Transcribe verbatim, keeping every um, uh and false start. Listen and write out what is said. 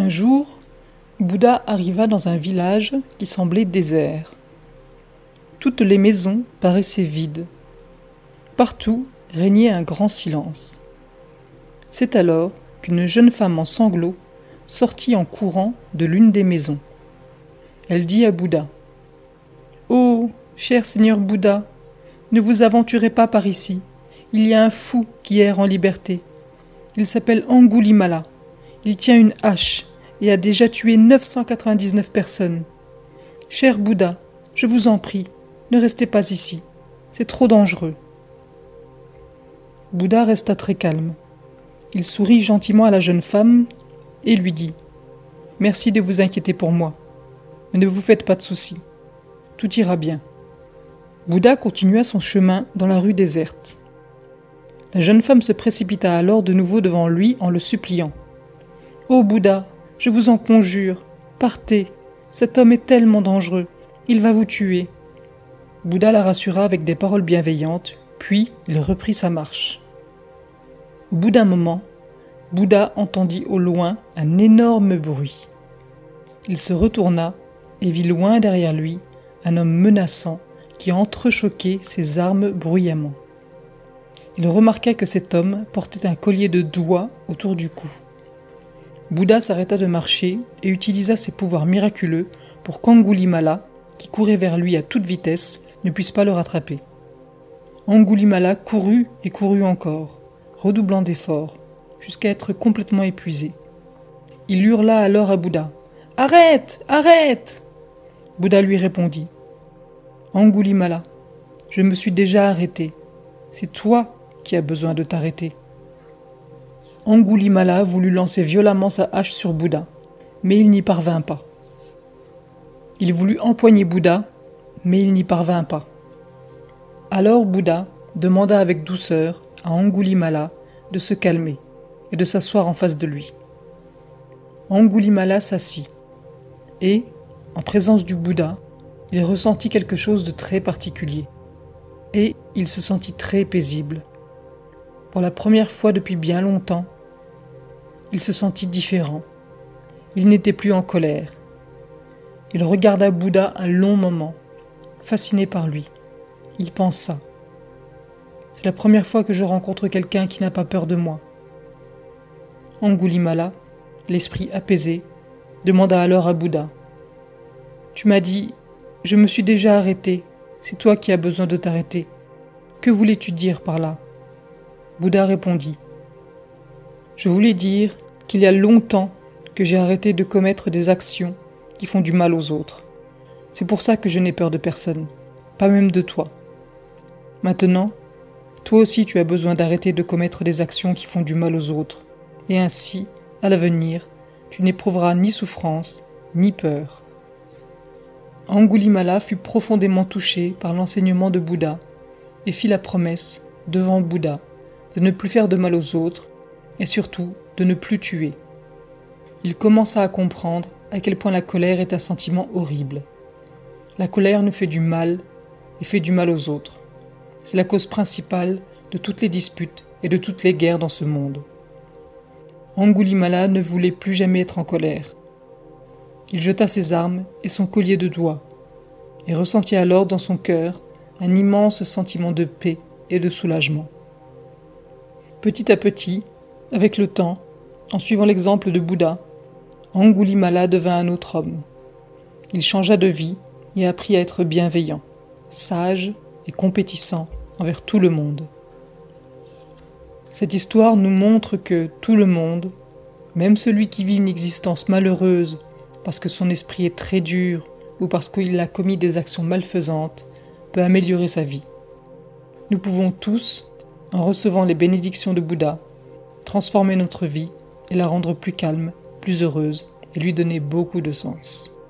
Un jour, Bouddha arriva dans un village qui semblait désert. Toutes les maisons paraissaient vides. Partout régnait un grand silence. C'est alors qu'une jeune femme en sanglots sortit en courant de l'une des maisons. Elle dit à Bouddha : « Oh, cher Seigneur Bouddha, ne vous aventurez pas par ici. Il y a un fou qui erre en liberté. Il s'appelle Angulimala. Il tient une hache et a déjà tué neuf cent quatre-vingt-dix-neuf personnes. Cher Bouddha, je vous en prie, ne restez pas ici. C'est trop dangereux. » Bouddha resta très calme. Il sourit gentiment à la jeune femme et lui dit : « Merci de vous inquiéter pour moi, mais ne vous faites pas de soucis. Tout ira bien. » Bouddha continua son chemin dans la rue déserte. La jeune femme se précipita alors de nouveau devant lui en le suppliant. « Ô Bouddha, je vous en conjure, partez, cet homme est tellement dangereux, il va vous tuer. » Bouddha la rassura avec des paroles bienveillantes, puis il reprit sa marche. Au bout d'un moment, Bouddha entendit au loin un énorme bruit. Il se retourna et vit loin derrière lui un homme menaçant qui entrechoquait ses armes bruyamment. Il remarqua que cet homme portait un collier de doigts autour du cou. Bouddha s'arrêta de marcher et utilisa ses pouvoirs miraculeux pour qu'Angulimala, qui courait vers lui à toute vitesse, ne puisse pas le rattraper. Angulimala courut et courut encore, redoublant d'efforts, jusqu'à être complètement épuisé. Il hurla alors à Bouddha : « Arrête, arrête !» Bouddha lui répondit : « Angulimala, je me suis déjà arrêté. C'est toi qui as besoin de t'arrêter. » Angulimala voulut lancer violemment sa hache sur Bouddha, mais il n'y parvint pas. Il voulut empoigner Bouddha, mais il n'y parvint pas. Alors Bouddha demanda avec douceur à Angulimala de se calmer et de s'asseoir en face de lui. Angulimala s'assit, et, en présence du Bouddha, il ressentit quelque chose de très particulier, et il se sentit très paisible. Pour la première fois depuis bien longtemps, il se sentit différent. Il n'était plus en colère. Il regarda Bouddha un long moment, fasciné par lui. Il pensa : « C'est la première fois que je rencontre quelqu'un qui n'a pas peur de moi. » Angulimala, l'esprit apaisé, demanda alors à Bouddha : « Tu m'as dit, je me suis déjà arrêté, c'est toi qui as besoin de t'arrêter. Que voulais-tu dire par là ?» Bouddha répondit : « Je voulais dire qu'il y a longtemps que j'ai arrêté de commettre des actions qui font du mal aux autres. C'est pour ça que je n'ai peur de personne, pas même de toi. Maintenant, toi aussi tu as besoin d'arrêter de commettre des actions qui font du mal aux autres, et ainsi, à l'avenir, tu n'éprouveras ni souffrance, ni peur. » Angulimala fut profondément touché par l'enseignement de Bouddha et fit la promesse, devant Bouddha, de ne plus faire de mal aux autres et surtout de ne plus tuer. Il commença à comprendre à quel point la colère est un sentiment horrible. La colère nous fait du mal et fait du mal aux autres. C'est la cause principale de toutes les disputes et de toutes les guerres dans ce monde. Angulimala ne voulait plus jamais être en colère. Il jeta ses armes et son collier de doigts et ressentit alors dans son cœur un immense sentiment de paix et de soulagement. Petit à petit, avec le temps, en suivant l'exemple de Bouddha, Angulimala devint un autre homme. Il changea de vie et apprit à être bienveillant, sage et compétissant envers tout le monde. Cette histoire nous montre que tout le monde, même celui qui vit une existence malheureuse parce que son esprit est très dur ou parce qu'il a commis des actions malfaisantes, peut améliorer sa vie. Nous pouvons tous, en recevant les bénédictions de Bouddha, transformer notre vie et la rendre plus calme, plus heureuse et lui donner beaucoup de sens.